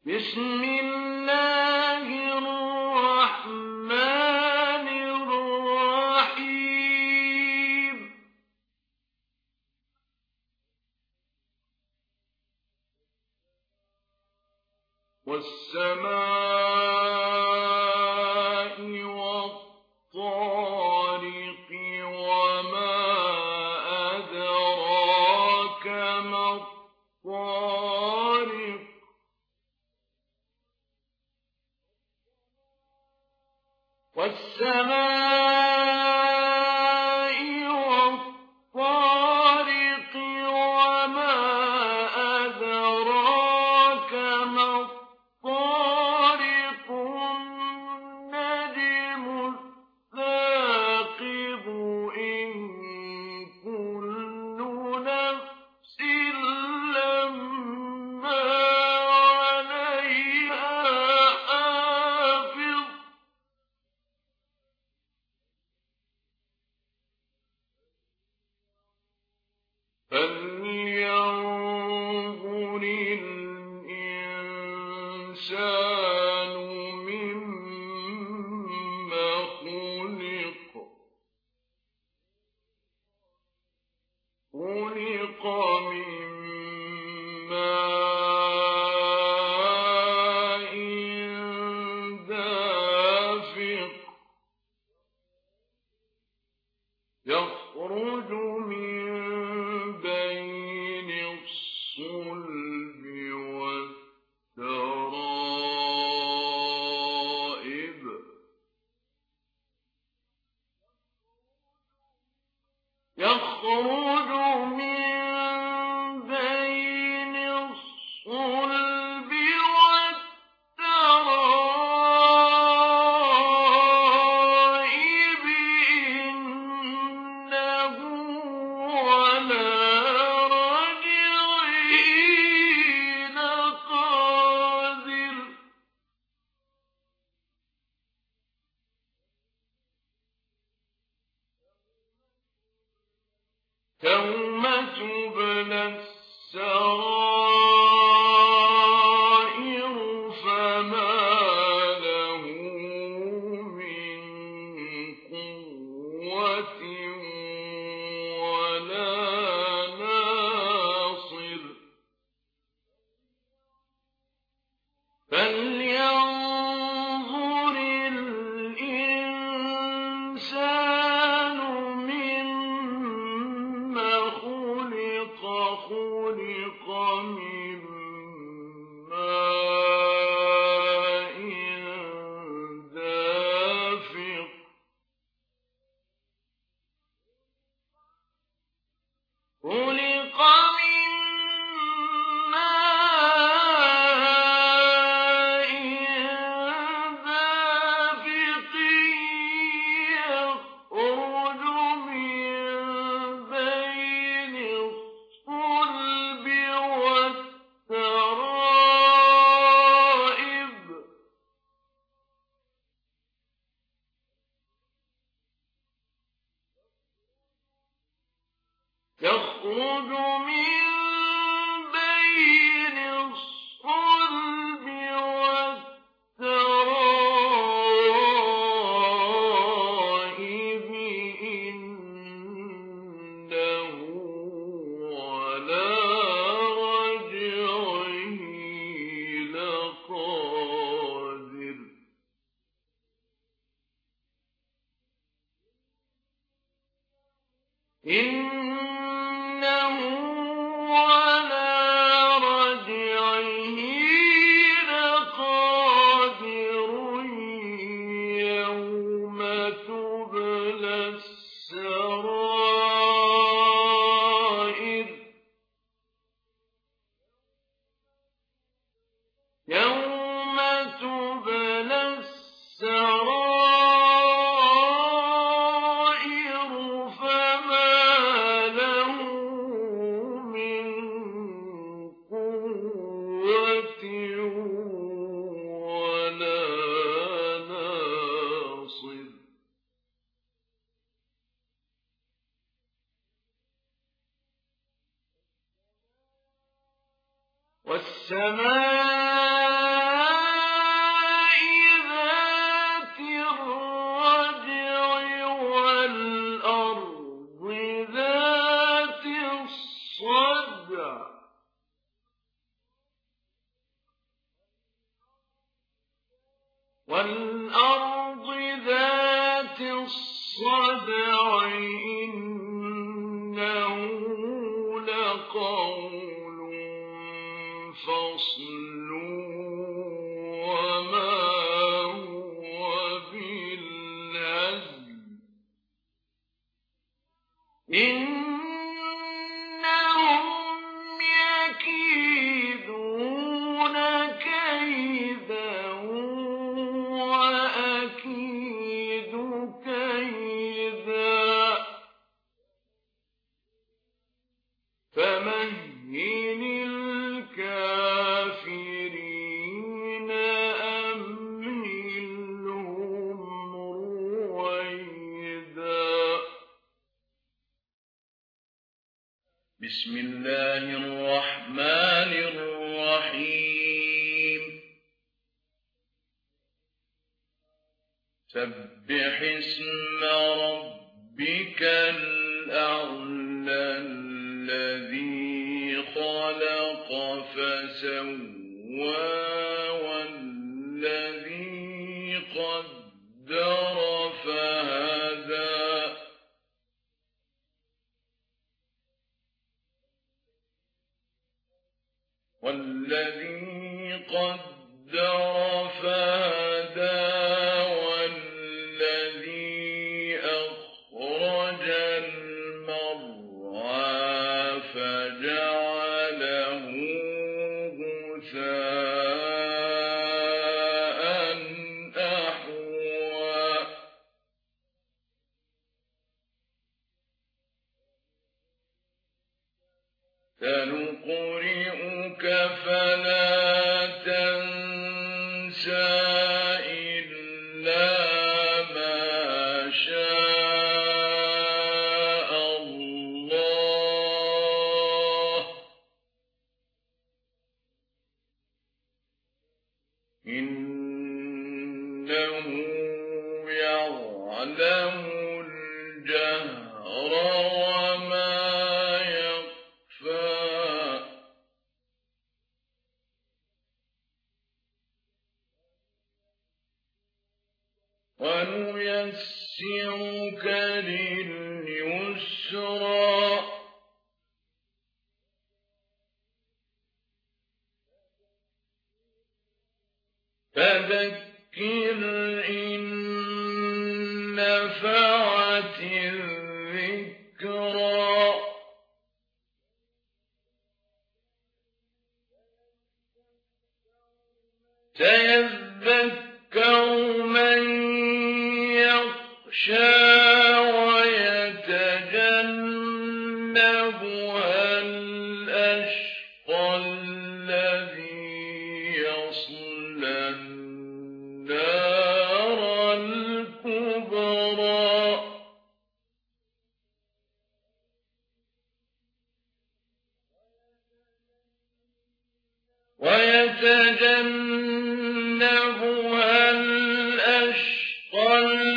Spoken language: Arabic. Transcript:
بسم الله الرحمن الرحيم والسماء والطارق وما أدراك ما الطارق والسماء والطارق وما أدراك ما الطارق النجم الثاقب إن كل نفس لما عليها حافظ فلينظر الإنسان مما خلق خلق من ماء دافق يخرج من بين الصلب والترائب يخرج من بين الصلب والترائب إنه على رجعه لقادر يوم تبلى السرائر فما له من قوة ولا ناصر فلينظر الإنسان مما خلق خلق من ماء دافق خلق من ماء دافق يخرج من بين الصلب والترائب يخرج من بين الصلب والترائب إنه على رجعه لقادر إنه على رجعه لقادر يوم تبلى السرائر يوم تبلى السرائر فما له من قوة ولا ناصر والسماء والأرض ذات الصدع إنه لقول فصل وما هو بالهزل إنهم يكيدون كيدا وأكيد كيدا فمهل الكافرين أمهلهم رويدا. بسم الله الرحمن الرحيم. سبح اسم ربك الأعلى الذي خلق فسوى والذي قدر فهدى والذي قدر فهدى والذي أخرج المرعى فجعله غثاء أحوى سنقرئك فلا تنسى إلا ما شاء الله إنه يعلم الجهر وما ونيسرك لليسرى فذكر إن نفعت الذكرى سيذكر من يخشى ويتجنبها الأشقى الذي يصلى النار الكبرى ويتجنبها الأشقى